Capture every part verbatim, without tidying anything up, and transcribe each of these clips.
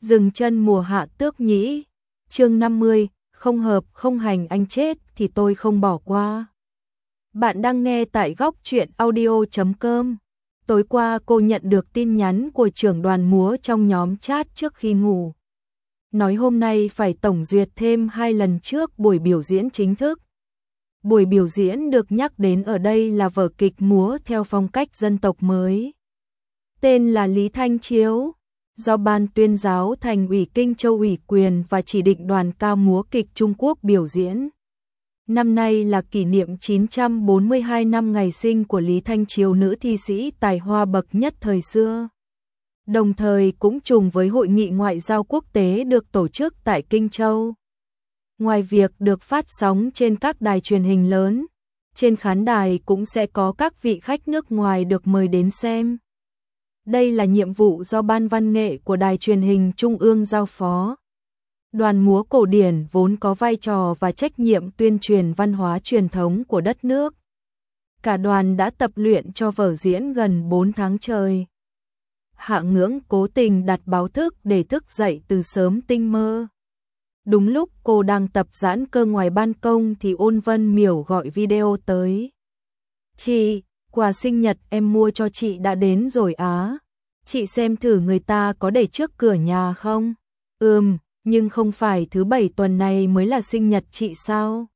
Dừng chân mùa hạ tước nhĩ. Chương năm mươi, không hợp không hành, anh chết thì tôi không bỏ qua. Bạn đang nghe tại góc truyện audio chấm com. Tối qua cô nhận được tin nhắn của trưởng đoàn múa trong nhóm chat trước khi ngủ. Nói hôm nay phải tổng duyệt thêm hai lần trước buổi biểu diễn chính thức. Buổi biểu diễn được nhắc đến ở đây là vở kịch múa theo phong cách dân tộc mới. Tên là Lý Thanh Chiếu, do Ban Tuyên giáo Thành ủy Kinh Châu ủy quyền và chỉ định đoàn ca múa kịch Trung Quốc biểu diễn. Năm nay là kỷ niệm chín trăm bốn mươi hai năm ngày sinh của Lý Thanh Chiếu, nữ thi sĩ tài hoa bậc nhất thời xưa. Đồng thời cũng trùng với Hội nghị Ngoại giao quốc tế được tổ chức tại Kinh Châu. Ngoài việc được phát sóng trên các đài truyền hình lớn, trên khán đài cũng sẽ có các vị khách nước ngoài được mời đến xem. Đây là nhiệm vụ do Ban Văn nghệ của Đài Truyền hình Trung ương giao phó. Đoàn múa cổ điển vốn có vai trò và trách nhiệm tuyên truyền văn hóa truyền thống của đất nước. Cả đoàn đã tập luyện cho vở diễn gần bốn tháng trời. Hạ Ngưỡng cố tình đặt báo thức để thức dậy từ sớm tinh mơ. Đúng lúc cô đang tập giãn cơ ngoài ban công thì Ôn Vân Miểu gọi video tới. Chị, quà sinh nhật em mua cho chị đã đến rồi á. Chị xem thử người ta có để trước cửa nhà không? Ừm, nhưng không phải thứ bảy tuần này mới là sinh nhật chị sao?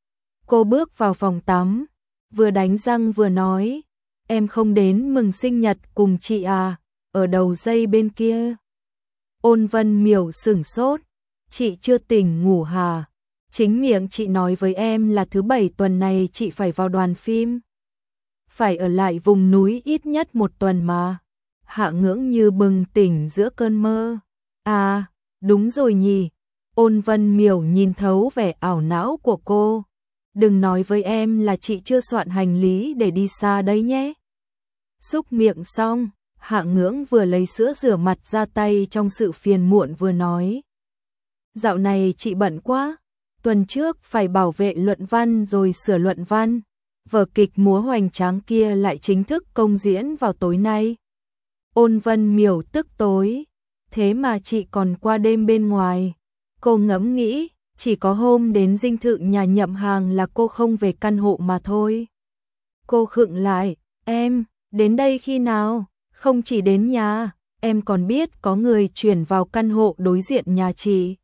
Cô bước vào phòng tắm, vừa đánh răng vừa nói, em không đến mừng sinh nhật cùng chị à, ở đầu dây bên kia. Ôn Vân Miểu sửng sốt, chị chưa tỉnh ngủ hả? Chính miệng chị nói với em là thứ bảy tuần này chị phải vào đoàn phim. Phải ở lại vùng núi ít nhất một tuần mà. Hạ Ngưỡng như bừng tỉnh giữa cơn mơ. À, đúng rồi nhỉ. Ôn Vân Miểu nhìn thấu vẻ ảo não của cô. Đừng nói với em là chị chưa soạn hành lý để đi xa đấy nhé. Xúc miệng xong, Hạ Ngưỡng vừa lấy sữa rửa mặt ra tay trong sự phiền muộn vừa nói. Dạo này chị bận quá. Tuần trước phải bảo vệ luận văn rồi sửa luận văn. Vở kịch múa hoành tráng kia lại chính thức công diễn vào tối nay. Ôn Vân Miểu tức tối. Thế mà chị còn qua đêm bên ngoài. Cô ngẫm nghĩ, chỉ có hôm đến dinh thự nhà Nhậm Hàng là cô không về căn hộ mà thôi. Cô khựng lại, em, đến đây khi nào? Không chỉ đến nhà, em còn biết có người chuyển vào căn hộ đối diện nhà chị.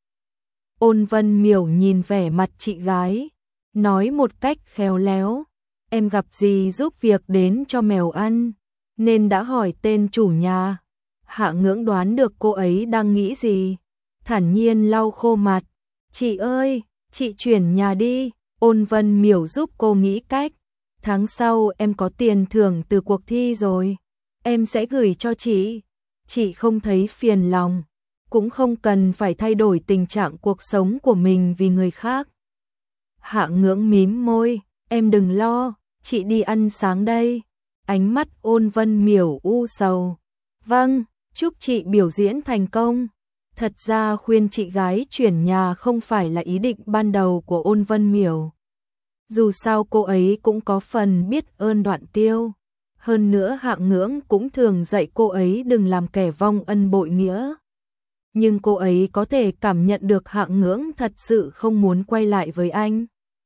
Ôn Vân Miểu nhìn vẻ mặt chị gái, nói một cách khéo léo. Em gặp gì giúp việc đến cho mèo ăn, nên đã hỏi tên chủ nhà. Hạ Ngưỡng đoán được cô ấy đang nghĩ gì, thản nhiên lau khô mặt. Chị ơi, chị chuyển nhà đi. Ôn Vân Miểu giúp cô nghĩ cách. Tháng sau em có tiền thưởng từ cuộc thi rồi, em sẽ gửi cho chị. Chị không thấy phiền lòng, cũng không cần phải thay đổi tình trạng cuộc sống của mình vì người khác. Hạ Ngưỡng mím môi, em đừng lo, chị đi ăn sáng đây. Ánh mắt Ôn Vân Miểu u sầu. Vâng, chúc chị biểu diễn thành công. Thật ra khuyên chị gái chuyển nhà không phải là ý định ban đầu của Ôn Vân Miểu. Dù sao cô ấy cũng có phần biết ơn Đoạn Tiêu. Hơn nữa Hạ Ngưỡng cũng thường dạy cô ấy đừng làm kẻ vong ân bội nghĩa. Nhưng cô ấy có thể cảm nhận được Hạ Ngưỡng thật sự không muốn quay lại với anh.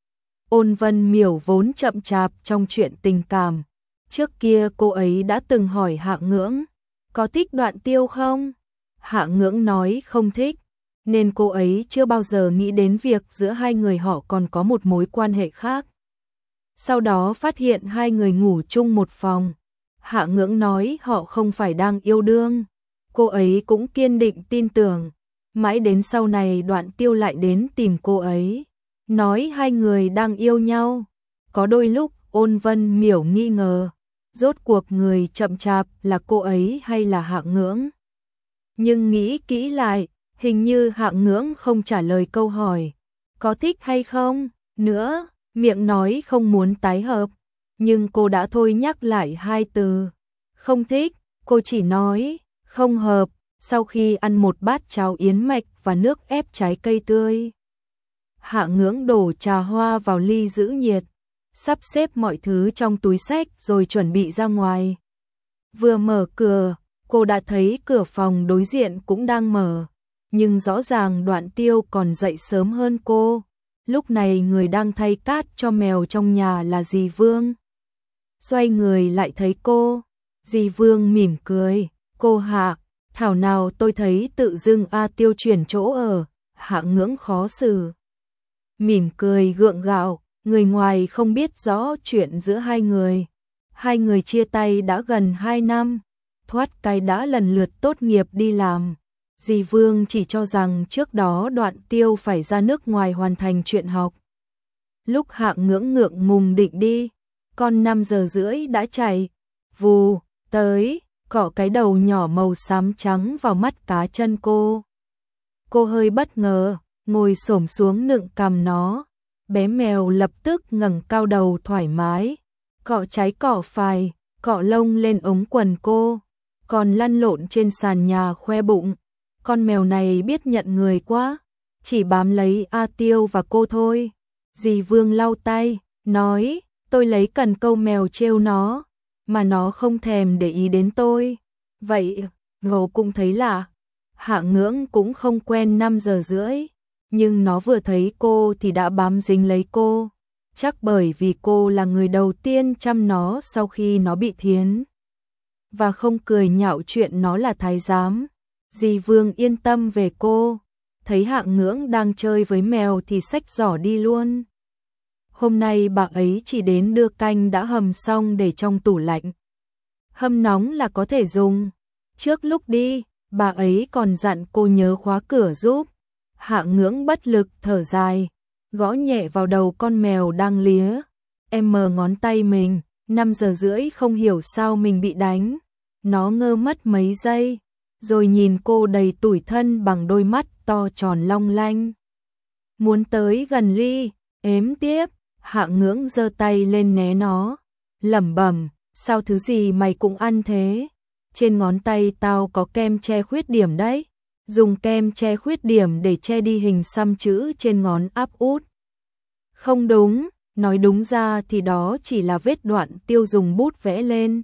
Ôn Vân Miểu vốn chậm chạp trong chuyện tình cảm. Trước kia cô ấy đã từng hỏi Hạ Ngưỡng, có thích Đoạn Tiêu không? Hạ Ngưỡng nói không thích, nên cô ấy chưa bao giờ nghĩ đến việc giữa hai người họ còn có một mối quan hệ khác. Sau đó phát hiện hai người ngủ chung một phòng. Hạ Ngưỡng nói họ không phải đang yêu đương. Cô ấy cũng kiên định tin tưởng. Mãi đến sau này Đoạn Tiêu lại đến tìm cô ấy, nói hai người đang yêu nhau. Có đôi lúc Ôn Vân Miểu nghi ngờ, rốt cuộc người chậm chạp là cô ấy hay là Hạ Ngưỡng. Nhưng nghĩ kỹ lại, hình như Hạ Ngưỡng không trả lời câu hỏi, có thích hay không, nữa, miệng nói không muốn tái hợp. Nhưng cô đã thôi nhắc lại hai từ, không thích, cô chỉ nói, không hợp, sau khi ăn một bát cháo yến mạch và nước ép trái cây tươi. Hạ Ngưỡng đổ trà hoa vào ly giữ nhiệt, sắp xếp mọi thứ trong túi xách rồi chuẩn bị ra ngoài. Vừa mở cửa, cô đã thấy cửa phòng đối diện cũng đang mở. nhưng rõ ràng Đoạn Tiêu còn dậy sớm hơn cô. Lúc này người đang thay cát cho mèo trong nhà là dì Vương. Xoay người lại thấy cô, dì Vương mỉm cười, cô Hạ, thảo nào tôi thấy tự dưng A Tiêu chuyển chỗ ở, Hạ Ngưỡng khó xử. Mỉm cười gượng gạo, người ngoài không biết rõ chuyện giữa hai người. Hai người chia tay đã gần hai năm, thoát cái đã lần lượt tốt nghiệp đi làm. Dì Vương chỉ cho rằng trước đó Đoạn Tiêu phải ra nước ngoài hoàn thành chuyện học. Lúc Hạ Ngưỡng ngượng ngùng định đi, con năm giờ rưỡi đã chạy, vù, tới, cọ cái đầu nhỏ màu xám trắng vào mắt cá chân cô. Cô hơi bất ngờ, ngồi xổm xuống nựng cằm nó. Bé mèo lập tức ngẩng cao đầu thoải mái, cọ trái cọ phải, cọ lông lên ống quần cô, còn lăn lộn trên sàn nhà khoe bụng. Con mèo này biết nhận người quá, chỉ bám lấy A Tiêu và cô thôi. Dì Vương lau tay, nói, tôi lấy cần câu mèo trêu nó, mà nó không thèm để ý đến tôi. Vậy, Ngô cũng thấy lạ. Hạ Ngưỡng cũng không quen năm giờ rưỡi, nhưng nó vừa thấy cô thì đã bám dính lấy cô. Chắc bởi vì cô là người đầu tiên chăm nó sau khi nó bị thiến. Và không cười nhạo chuyện nó là thái giám. Dì Vương yên tâm về cô, thấy Hạ Ngưỡng đang chơi với mèo thì xách giỏ đi luôn. Hôm nay bà ấy chỉ đến đưa canh đã hầm xong để trong tủ lạnh. Hâm nóng là có thể dùng. Trước lúc đi, bà ấy còn dặn cô nhớ khóa cửa giúp. Hạ Ngưỡng bất lực thở dài, gõ nhẹ vào đầu con mèo đang lía. Em mờ ngón tay mình, năm giờ rưỡi không hiểu sao mình bị đánh. Nó ngơ mất mấy giây, rồi nhìn cô đầy tủi thân bằng đôi mắt to tròn long lanh. Muốn tới gần ly, ếm tiếp, Hạ Ngưỡng giơ tay lên né nó, lẩm bẩm, sao thứ gì mày cũng ăn thế? Trên ngón tay tao có kem che khuyết điểm đấy. Dùng kem che khuyết điểm để che đi hình xăm chữ trên ngón áp út. Không đúng, nói đúng ra thì đó chỉ là vết Đoạn Tiêu dùng bút vẽ lên.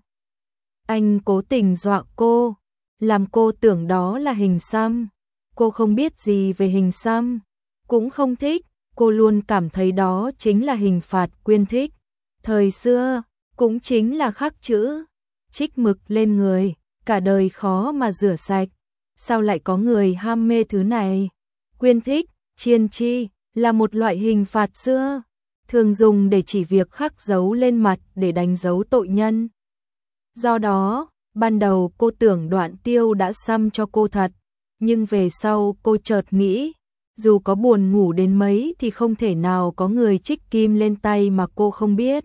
Anh cố tình dọa cô, làm cô tưởng đó là hình xăm. Cô không biết gì về hình xăm, cũng không thích, cô luôn cảm thấy đó chính là hình phạt quyên thích. Thời xưa, cũng chính là khắc chữ, trích mực lên người, cả đời khó mà rửa sạch. Sao lại có người ham mê thứ này? Quyên thích, chiên chi, là một loại hình phạt xưa, thường dùng để chỉ việc khắc dấu lên mặt để đánh dấu tội nhân. Do đó, ban đầu cô tưởng Đoạn Tiêu đã xăm cho cô thật, nhưng về sau cô chợt nghĩ, dù có buồn ngủ đến mấy thì không thể nào có người trích kim lên tay mà cô không biết.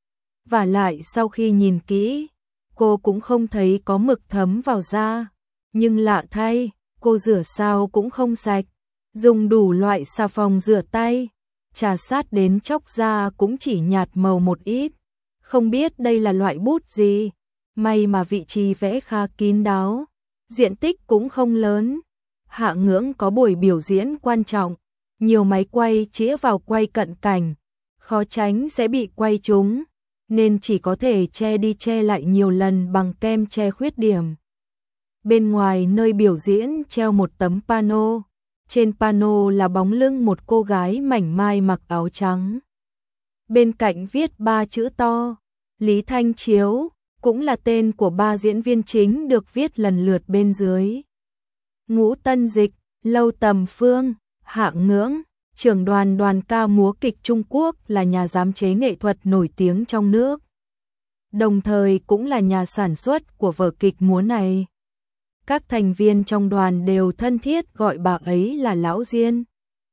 Và lại sau khi nhìn kỹ, cô cũng không thấy có mực thấm vào da. Nhưng lạ thay, cô rửa sao cũng không sạch, dùng đủ loại xà phòng rửa tay, trà sát đến chóc da cũng chỉ nhạt màu một ít. Không biết đây là loại bút gì, may mà vị trí vẽ khá kín đáo, diện tích cũng không lớn. Hạ Ngưỡng có buổi biểu diễn quan trọng, nhiều máy quay chĩa vào quay cận cảnh, khó tránh sẽ bị quay trúng, nên chỉ có thể che đi che lại nhiều lần bằng kem che khuyết điểm. Bên ngoài nơi biểu diễn treo một tấm pano, trên pano là bóng lưng một cô gái mảnh mai mặc áo trắng. Bên cạnh viết ba chữ to, Lý Thanh Chiếu, cũng là tên của ba diễn viên chính được viết lần lượt bên dưới. Ngũ Tân Dịch, Lâu Tầm Phương, Hạ Ngưỡng, trưởng đoàn đoàn ca múa kịch Trung Quốc, là nhà giám chế nghệ thuật nổi tiếng trong nước. Đồng thời cũng là nhà sản xuất của vở kịch múa này. Các thành viên trong đoàn đều thân thiết gọi bà ấy là Lão Diên.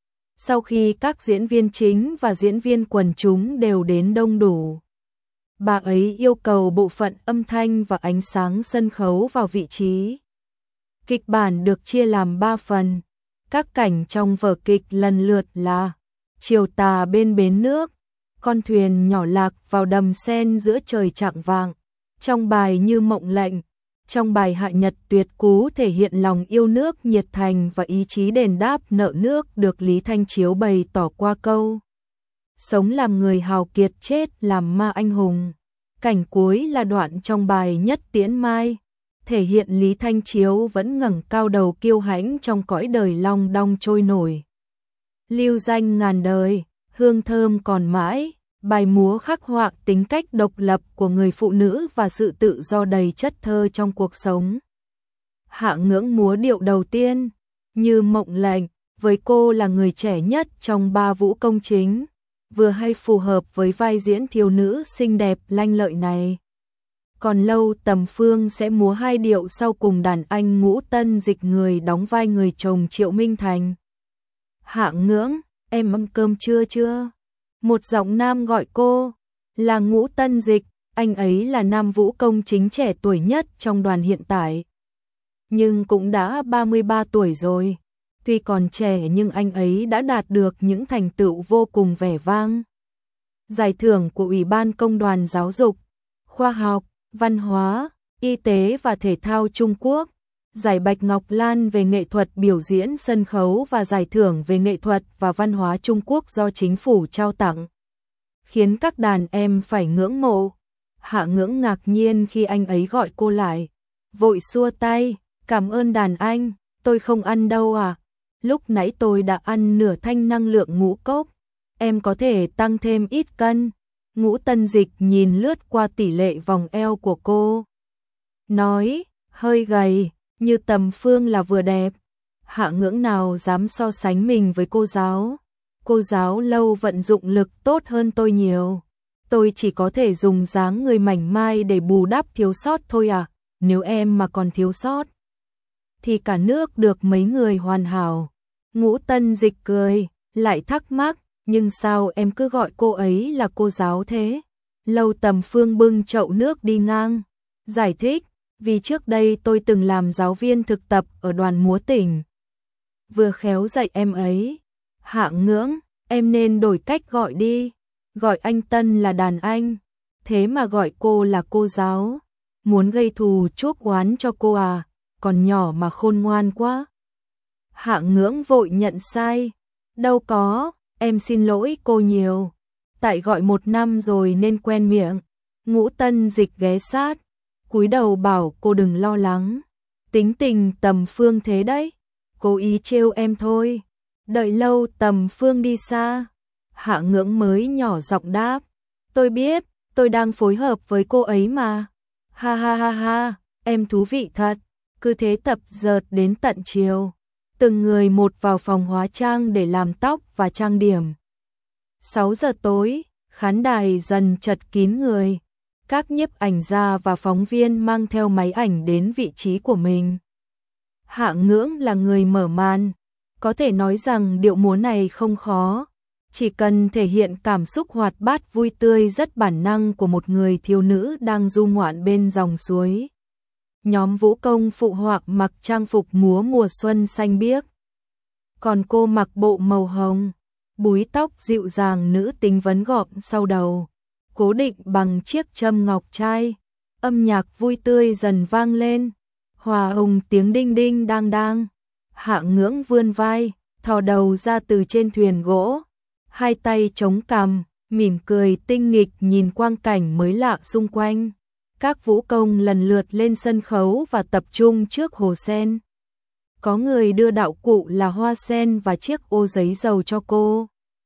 Sau khi các diễn viên chính và diễn viên quần chúng đều đến đông đủ, bà ấy yêu cầu bộ phận âm thanh và ánh sáng sân khấu vào vị trí. Kịch bản được chia làm ba phần. Các cảnh trong vở kịch lần lượt là chiều tà bên bến nước, con thuyền nhỏ lạc vào đầm sen giữa trời chạng vàng, trong bài Như Mộng Lệnh. Trong bài Hạ Nhật Tuyệt Cú thể hiện lòng yêu nước nhiệt thành và ý chí đền đáp nợ nước được Lý Thanh Chiếu bày tỏ qua câu sống làm người hào kiệt, chết làm ma anh hùng. Cảnh cuối là đoạn trong bài Nhất Tiễn Mai, thể hiện Lý Thanh Chiếu vẫn ngẩng cao đầu kiêu hãnh trong cõi đời long đong trôi nổi. Lưu danh ngàn đời, hương thơm còn mãi, bài múa khắc họa tính cách độc lập của người phụ nữ và sự tự do đầy chất thơ trong cuộc sống. Hạ Ngưỡng múa điệu đầu tiên, Như Mộng Lệnh, với cô là người trẻ nhất trong ba vũ công chính, vừa hay phù hợp với vai diễn thiếu nữ xinh đẹp lanh lợi này. Còn Lâu Tầm Phương sẽ múa hai điệu sau cùng đàn anh Ngũ Tân Dịch người đóng vai người chồng Triệu Minh Thành. Hạ Ngưỡng, em ăn cơm chưa chưa? Một giọng nam gọi cô, là Ngũ Tân Dịch, anh ấy là nam vũ công chính trẻ tuổi nhất trong đoàn hiện tại. Nhưng cũng đã ba mươi ba tuổi rồi, tuy còn trẻ nhưng anh ấy đã đạt được những thành tựu vô cùng vẻ vang. Giải thưởng của Ủy ban Công đoàn Giáo dục, Khoa học, Văn hóa, Y tế và Thể thao Trung Quốc, giải Bạch Ngọc Lan về nghệ thuật biểu diễn sân khấu và giải thưởng về nghệ thuật và văn hóa Trung Quốc do chính phủ trao tặng, khiến các đàn em phải ngưỡng mộ. Hạ Ngưỡng ngạc nhiên khi anh ấy gọi cô lại, vội xua tay, cảm ơn đàn anh, tôi không ăn đâu à, lúc nãy tôi đã ăn nửa thanh năng lượng ngũ cốc, em có thể tăng thêm ít cân. Ngũ Tân Dịch nhìn lướt qua tỷ lệ vòng eo của cô, nói, hơi gầy, Như Tầm Phương là vừa đẹp. Hạ Ngưỡng nào dám so sánh mình với cô giáo, cô giáo Lâu vận dụng lực tốt hơn tôi nhiều, tôi chỉ có thể dùng dáng người mảnh mai để bù đắp thiếu sót thôi à, nếu em mà còn thiếu sót, thì cả nước được mấy người hoàn hảo. Ngũ Tân Dịch cười, lại thắc mắc, nhưng sao em cứ gọi cô ấy là cô giáo thế? Lâu Tầm Phương bưng chậu nước đi ngang, giải thích, vì trước đây tôi từng làm giáo viên thực tập ở đoàn múa tỉnh, vừa khéo dạy em ấy. Hạ Ngưỡng, em nên đổi cách gọi đi, gọi anh Tân là đàn anh, thế mà gọi cô là cô giáo, muốn gây thù chuốc oán cho cô à, còn nhỏ mà khôn ngoan quá. Hạ Ngưỡng vội nhận sai, đâu có, em xin lỗi cô nhiều, tại gọi một năm rồi nên quen miệng. Ngũ Tân Dịch ghé sát, cúi đầu bảo cô đừng lo lắng, tính tình Tầm Phương thế đấy, cố ý trêu em thôi. Đợi Lâu Tầm Phương đi xa, Hạ Ngưỡng mới nhỏ giọng đáp, tôi biết, tôi đang phối hợp với cô ấy mà. Ha ha ha ha, em thú vị thật. Cứ thế tập dượt đến tận chiều, từng người một vào phòng hóa trang để làm tóc và trang điểm. sáu giờ tối, khán đài dần chật kín người, các nhiếp ảnh gia và phóng viên mang theo máy ảnh đến vị trí của mình. Hạ Ngưỡng là người mở màn, có thể nói rằng điệu múa này không khó, chỉ cần thể hiện cảm xúc hoạt bát vui tươi rất bản năng của một người thiếu nữ đang du ngoạn bên dòng suối. Nhóm vũ công phụ họa mặc trang phục múa mùa xuân xanh biếc, còn cô mặc bộ màu hồng, búi tóc dịu dàng nữ tính vấn gọn sau đầu, cố định bằng chiếc châm ngọc trai. Âm nhạc vui tươi dần vang lên, hòa hùng tiếng đinh đinh đang đang. Hạ Ngưỡng vươn vai, thò đầu ra từ trên thuyền gỗ, hai tay chống cằm, mỉm cười tinh nghịch nhìn quang cảnh mới lạ xung quanh. Các vũ công lần lượt lên sân khấu và tập trung trước hồ sen. Có người đưa đạo cụ là hoa sen và chiếc ô giấy dầu cho cô.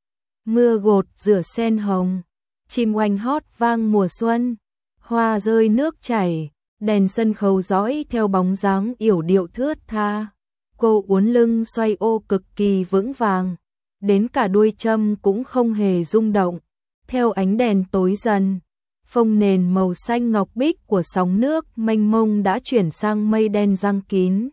Mưa gột rửa sen hồng, chim oanh hót vang mùa xuân, hoa rơi nước chảy, đèn sân khấu dõi theo bóng dáng yểu điệu thướt tha. Cô uốn lưng xoay ô cực kỳ vững vàng, đến cả đuôi châm cũng không hề rung động. Theo ánh đèn tối dần, phông nền màu xanh ngọc bích của sóng nước mênh mông đã chuyển sang mây đen giăng kín.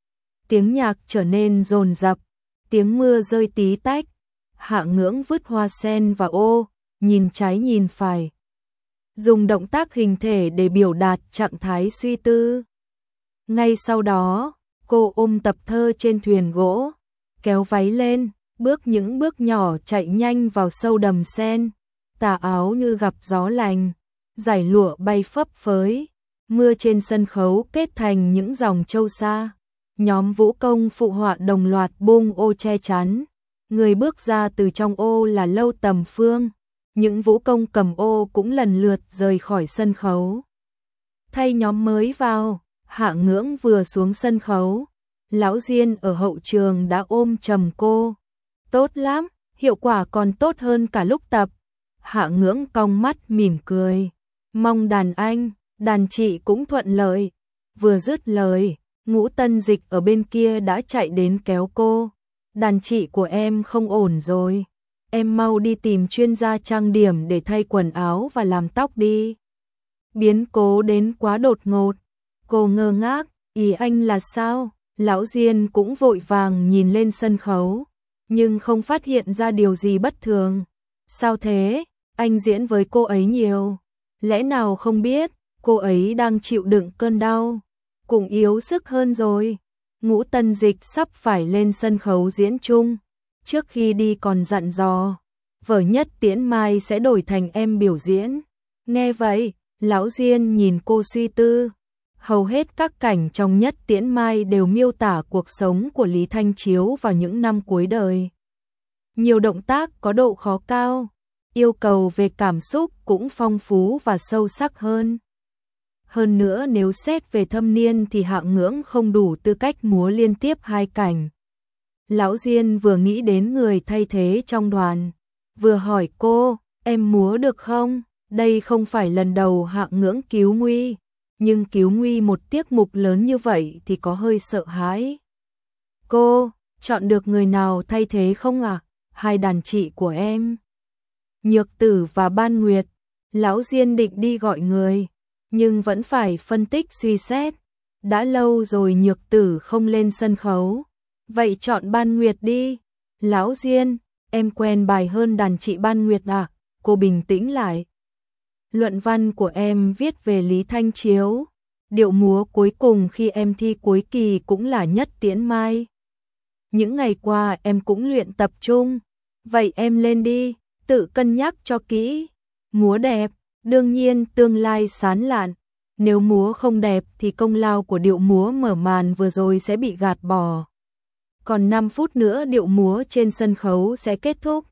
Tiếng nhạc trở nên dồn dập, tiếng mưa rơi tí tách. Hạ Ngưỡng vứt hoa sen vào ô, nhìn trái nhìn phải, dùng động tác hình thể để biểu đạt trạng thái suy tư. Ngay sau đó, cô ôm tập thơ trên thuyền gỗ, kéo váy lên, bước những bước nhỏ chạy nhanh vào sâu đầm sen. Tà áo như gặp gió lành, dải lụa bay phấp phới, mưa trên sân khấu kết thành những dòng châu sa. Nhóm vũ công phụ họa đồng loạt bung ô che chắn, người bước ra từ trong ô là Lâu Tầm Phương. Những vũ công cầm ô cũng lần lượt rời khỏi sân khấu. Thay nhóm mới vào, Hạ Ngưỡng vừa xuống sân khấu, Lão Diên ở hậu trường đã ôm chầm cô. Tốt lắm, hiệu quả còn tốt hơn cả lúc tập. Hạ Ngưỡng cong mắt mỉm cười. Mong đàn anh, đàn chị cũng thuận lợi. Vừa dứt lời, Ngũ Tân Dịch ở bên kia đã chạy đến kéo cô. Đàn chị của em không ổn rồi. Em mau đi tìm chuyên gia trang điểm để thay quần áo và làm tóc đi. Biến cố đến quá đột ngột. Cô ngơ ngác, ý anh là sao? Lão Diên cũng vội vàng nhìn lên sân khấu, nhưng không phát hiện ra điều gì bất thường. Sao thế? Anh diễn với cô ấy nhiều. Lẽ nào không biết, cô ấy đang chịu đựng cơn đau, cũng yếu sức hơn rồi. Ngũ Tân Dịch sắp phải lên sân khấu diễn chung. Trước khi đi còn dặn dò, vở Nhất Tiễn Mai sẽ đổi thành em biểu diễn. Nghe vậy, Lão Diên nhìn cô suy tư. Hầu hết các cảnh trong Nhất Tiễn Mai đều miêu tả cuộc sống của Lý Thanh Chiếu vào những năm cuối đời. Nhiều động tác có độ khó cao, yêu cầu về cảm xúc cũng phong phú và sâu sắc hơn. Hơn nữa nếu xét về thâm niên thì Hạ Ngưỡng không đủ tư cách múa liên tiếp hai cảnh. Lão Diên vừa nghĩ đến người thay thế trong đoàn, vừa hỏi cô, em múa được không? Đây không phải lần đầu Hạ Ngưỡng cứu nguy, nhưng cứu nguy một tiết mục lớn như vậy thì có hơi sợ hãi. Cô, chọn được người nào thay thế không ạ? À? Hai đàn chị của em. Nhược Tử và Ban Nguyệt. Lão Diên định đi gọi người, nhưng vẫn phải phân tích suy xét. Đã lâu rồi Nhược Tử không lên sân khấu. Vậy chọn Ban Nguyệt đi. Lão Diên, em quen bài hơn đàn chị Ban Nguyệt à? Cô bình tĩnh lại. Luận văn của em viết về Lý Thanh Chiếu. Điệu múa cuối cùng khi em thi cuối kỳ cũng là Nhất Tiễn Mai. Những ngày qua em cũng luyện tập trung. Vậy em lên đi, tự cân nhắc cho kỹ. Múa đẹp, đương nhiên tương lai sáng lạn. Nếu múa không đẹp thì công lao của điệu múa mở màn vừa rồi sẽ bị gạt bỏ. Còn năm phút nữa điệu múa trên sân khấu sẽ kết thúc.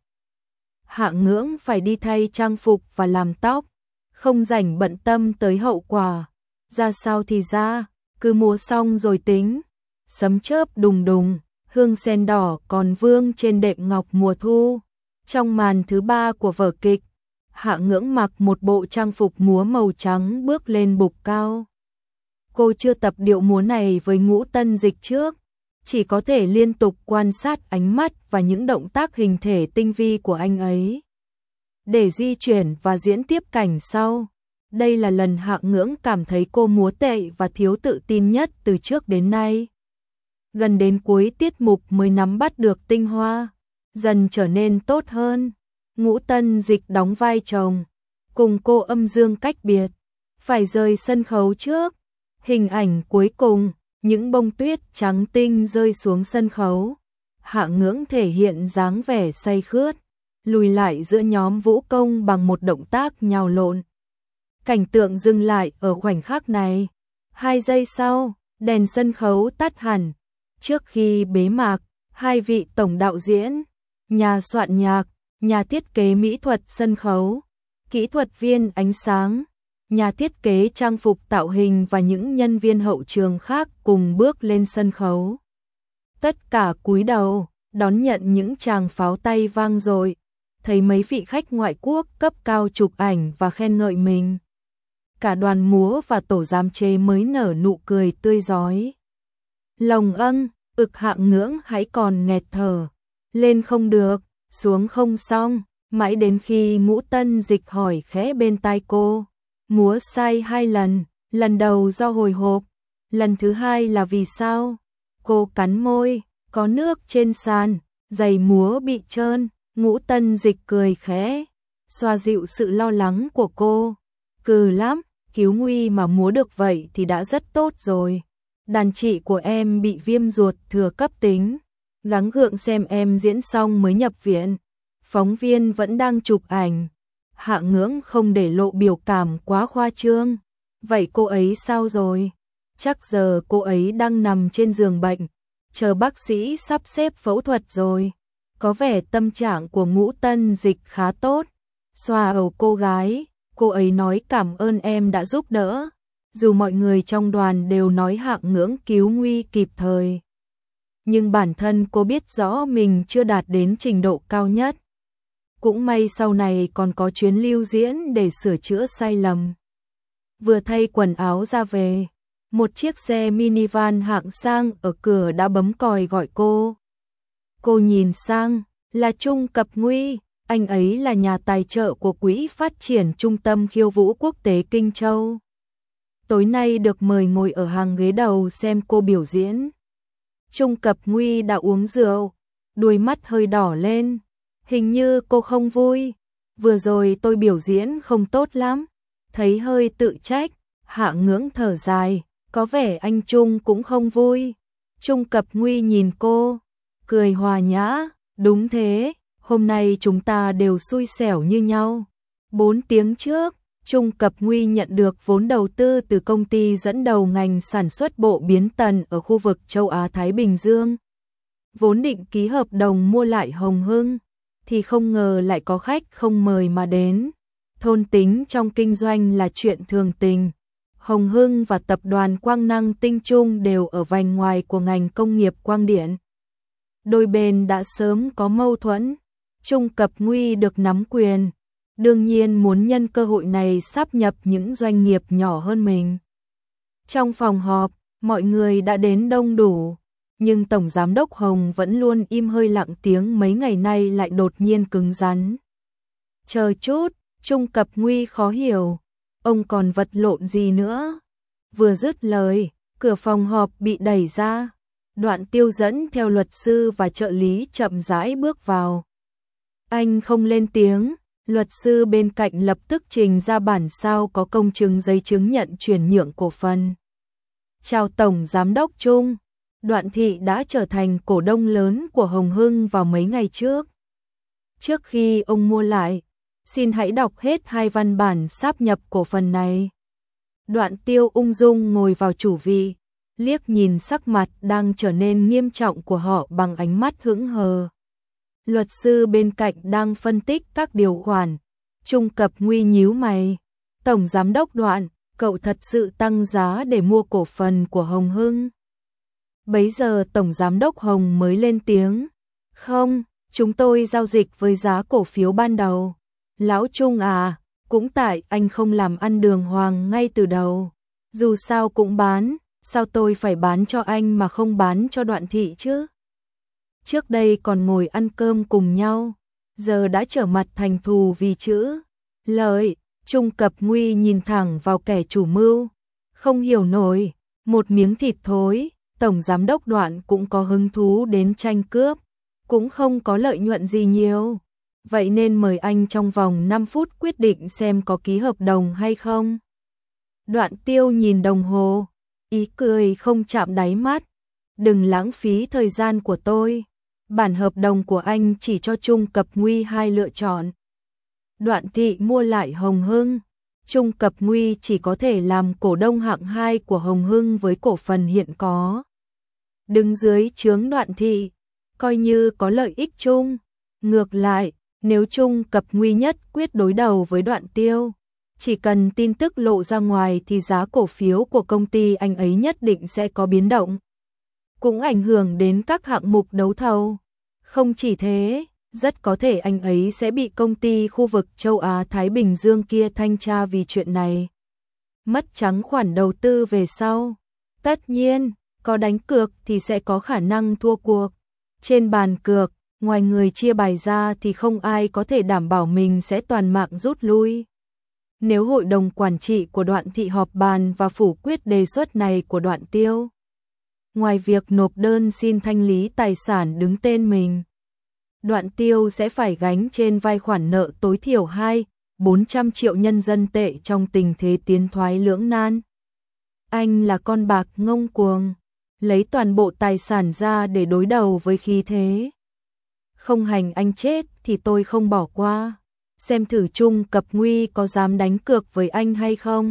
Hạ Ngưỡng phải đi thay trang phục và làm tóc, không rảnh bận tâm tới hậu quả. Ra sao thì ra, cứ múa xong rồi tính. Sấm chớp đùng đùng, hương sen đỏ còn vương trên đệm ngọc mùa thu. Trong màn thứ ba của vở kịch, Hạ Ngưỡng mặc một bộ trang phục múa màu trắng bước lên bục cao. Cô chưa tập điệu múa này với Ngũ Tân Dịch trước, chỉ có thể liên tục quan sát ánh mắt và những động tác hình thể tinh vi của anh ấy để di chuyển và diễn tiếp cảnh sau. Đây là lần Hạ Ngưỡng cảm thấy cô múa tệ và thiếu tự tin nhất từ trước đến nay. Gần đến cuối tiết mục mới nắm bắt được tinh hoa, dần trở nên tốt hơn. Ngũ Tân Dịch đóng vai chồng, cùng cô âm dương cách biệt, phải rời sân khấu trước. Hình ảnh cuối cùng, những bông tuyết trắng tinh rơi xuống sân khấu. Hạ Ngưỡng thể hiện dáng vẻ say khướt, lùi lại giữa nhóm vũ công bằng một động tác nhào lộn. Cảnh tượng dừng lại ở khoảnh khắc này. Hai giây sau, đèn sân khấu tắt hẳn. Trước khi bế mạc, hai vị tổng đạo diễn, nhà soạn nhạc, nhà thiết kế mỹ thuật sân khấu, kỹ thuật viên ánh sáng, nhà thiết kế trang phục tạo hình và những nhân viên hậu trường khác cùng bước lên sân khấu. Tất cả cúi đầu, đón nhận những tràng pháo tay vang dội. Thấy mấy vị khách ngoại quốc cấp cao chụp ảnh và khen ngợi mình. Cả đoàn múa và tổ giám chế mới nở nụ cười tươi rói. Lồng âng, ực Hạ Ngưỡng hãy còn nghẹt thở. Lên không được, xuống không xong, mãi đến khi Ngũ Tân Dịch hỏi khẽ bên tai cô. Múa sai hai lần, lần đầu do hồi hộp, lần thứ hai là vì sao? Cô cắn môi, có nước trên sàn, giày múa bị trơn. Ngũ Tân Dịch cười khẽ, xoa dịu sự lo lắng của cô. Cừ lắm, cứu nguy mà múa được vậy thì đã rất tốt rồi. Đàn chị của em bị viêm ruột thừa cấp tính, gắng gượng xem em diễn xong mới nhập viện. Phóng viên vẫn đang chụp ảnh. Hạ Ngưỡng không để lộ biểu cảm quá khoa trương. Vậy cô ấy sao rồi? Chắc giờ cô ấy đang nằm trên giường bệnh, chờ bác sĩ sắp xếp phẫu thuật rồi. Có vẻ tâm trạng của Ngũ Tân Dịch khá tốt. Xoa đầu cô gái, cô ấy nói cảm ơn em đã giúp đỡ. Dù mọi người trong đoàn đều nói Hạng Ngưỡng cứu nguy kịp thời, nhưng bản thân cô biết rõ mình chưa đạt đến trình độ cao nhất. Cũng may sau này còn có chuyến lưu diễn để sửa chữa sai lầm. Vừa thay quần áo ra về, một chiếc xe minivan hạng sang ở cửa đã bấm còi gọi cô. Cô nhìn sang, là Trung Cập Nguy, anh ấy là nhà tài trợ của Quỹ Phát triển Trung tâm Khiêu vũ Quốc tế Kinh Châu. Tối nay được mời ngồi ở hàng ghế đầu xem cô biểu diễn. Trung Cập Nguy đã uống rượu, đuôi mắt hơi đỏ lên, hình như cô không vui. Vừa rồi tôi biểu diễn không tốt lắm, thấy hơi tự trách. Hạng Ngưỡng thở dài, có vẻ anh Trung cũng không vui. Trung Cập Nguy nhìn cô, cười hòa nhã, đúng thế, hôm nay chúng ta đều xui xẻo như nhau. Bốn tiếng trước, Trung Cập Nguy nhận được vốn đầu tư từ công ty dẫn đầu ngành sản xuất bộ biến tần ở khu vực châu Á-Thái Bình Dương. Vốn định ký hợp đồng mua lại Hồng Hưng, thì không ngờ lại có khách không mời mà đến. Thôn tính trong kinh doanh là chuyện thường tình. Hồng Hưng và tập đoàn Quang Năng Tinh Trung đều ở vành ngoài của ngành công nghiệp quang điện. Đôi bên đã sớm có mâu thuẫn. Trung Cập Nguy được nắm quyền, đương nhiên muốn nhân cơ hội này sáp nhập những doanh nghiệp nhỏ hơn mình. Trong phòng họp, mọi người đã đến đông đủ, nhưng Tổng Giám đốc Hồng vẫn luôn im hơi lặng tiếng, mấy ngày nay lại đột nhiên cứng rắn. Chờ chút, Trung Cập Nguy khó hiểu, ông còn vật lộn gì nữa? Vừa dứt lời, cửa phòng họp bị đẩy ra, Đoạn Tiêu dẫn theo luật sư và trợ lý chậm rãi bước vào. Anh không lên tiếng, luật sư bên cạnh lập tức trình ra bản sao có công chứng giấy chứng nhận chuyển nhượng cổ phần. Chào Tổng Giám đốc Trung, Đoạn Thị đã trở thành cổ đông lớn của Hồng Hưng vào mấy ngày trước. Trước khi ông mua lại, xin hãy đọc hết hai văn bản sáp nhập cổ phần này. Đoạn Tiêu ung dung ngồi vào chủ vị, liếc nhìn sắc mặt đang trở nên nghiêm trọng của họ bằng ánh mắt hững hờ. Luật sư bên cạnh đang phân tích các điều khoản. Trung Cập Nguy nhíu mày. Tổng Giám đốc Đoạn, cậu thật sự tăng giá để mua cổ phần của Hồng Hưng? Bấy giờ Tổng Giám đốc Hồng mới lên tiếng. Không, chúng tôi giao dịch với giá cổ phiếu ban đầu. Lão Trung à, cũng tại anh không làm ăn đường hoàng ngay từ đầu. Dù sao cũng bán, sao tôi phải bán cho anh mà không bán cho Đoạn Thị chứ? Trước đây còn ngồi ăn cơm cùng nhau, giờ đã trở mặt thành thù vì chữ lợi. Trung Cập Nguy nhìn thẳng vào kẻ chủ mưu, không hiểu nổi, một miếng thịt thối, Tổng Giám đốc Đoạn cũng có hứng thú đến tranh cướp, cũng không có lợi nhuận gì nhiều. Vậy nên mời anh trong vòng năm phút quyết định xem có ký hợp đồng hay không. Đoạn Tiêu nhìn đồng hồ, ý cười không chạm đáy mắt. Đừng lãng phí thời gian của tôi. Bản hợp đồng của anh chỉ cho Trung Cập Nguy hai lựa chọn. Đoạn Thị mua lại Hồng Hưng, Trung Cập Nguy chỉ có thể làm cổ đông hạng hai của Hồng Hưng với cổ phần hiện có. Đứng dưới trướng Đoạn Thị, coi như có lợi ích chung. Ngược lại, nếu Trung Cập Nguy nhất quyết đối đầu với Đoạn Tiêu, chỉ cần tin tức lộ ra ngoài thì giá cổ phiếu của công ty anh ấy nhất định sẽ có biến động, cũng ảnh hưởng đến các hạng mục đấu thầu. Không chỉ thế, rất có thể anh ấy sẽ bị công ty khu vực châu Á-Thái Bình Dương kia thanh tra vì chuyện này. Mất trắng khoản đầu tư về sau. Tất nhiên, có đánh cược thì sẽ có khả năng thua cuộc. Trên bàn cược, ngoài người chia bài ra thì không ai có thể đảm bảo mình sẽ toàn mạng rút lui. Nếu hội đồng quản trị của Đoạn Thị họp bàn và phủ quyết đề xuất này của Đoạn Tiêu, ngoài việc nộp đơn xin thanh lý tài sản đứng tên mình, Đoạn Tiêu sẽ phải gánh trên vai khoản nợ tối thiểu hai, bốn trăm triệu nhân dân tệ trong tình thế tiến thoái lưỡng nan. Anh là con bạc ngông cuồng, lấy toàn bộ tài sản ra để đối đầu với khí thế. Không hành anh chết thì tôi không bỏ qua. Xem thử Trung Cập Nguy có dám đánh cược với anh hay không.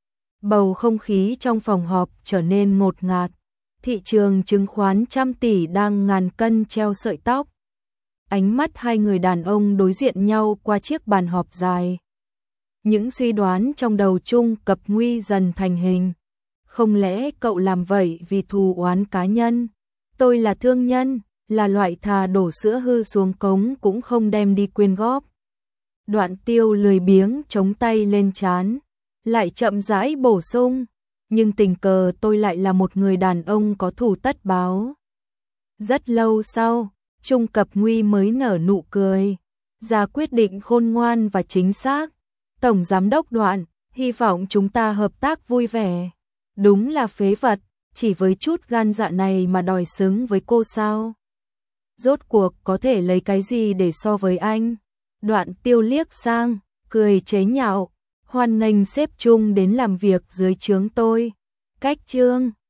Bầu không khí trong phòng họp trở nên ngột ngạt. Thị trường chứng khoán trăm tỷ đang ngàn cân treo sợi tóc. Ánh mắt hai người đàn ông đối diện nhau qua chiếc bàn họp dài. Những suy đoán trong đầu Trung Cập Nguy dần thành hình. Không lẽ cậu làm vậy vì thù oán cá nhân? Tôi là thương nhân, là loại thà đổ sữa hư xuống cống cũng không đem đi quyên góp. Đoạn Tiêu lười biếng chống tay lên trán, lại chậm rãi bổ sung, nhưng tình cờ tôi lại là một người đàn ông có thù tất báo. Rất lâu sau, Trung Cập Nguy mới nở nụ cười, ra quyết định khôn ngoan và chính xác. Tổng giám đốc Đoạn, hy vọng chúng ta hợp tác vui vẻ. Đúng là phế vật, chỉ với chút gan dạ này mà đòi xứng với cô sao? Rốt cuộc có thể lấy cái gì để so với anh? Đoạn Tiêu liếc sang, cười chế nhạo, hoan nghênh sếp Trung đến làm việc dưới trướng tôi. Cách chương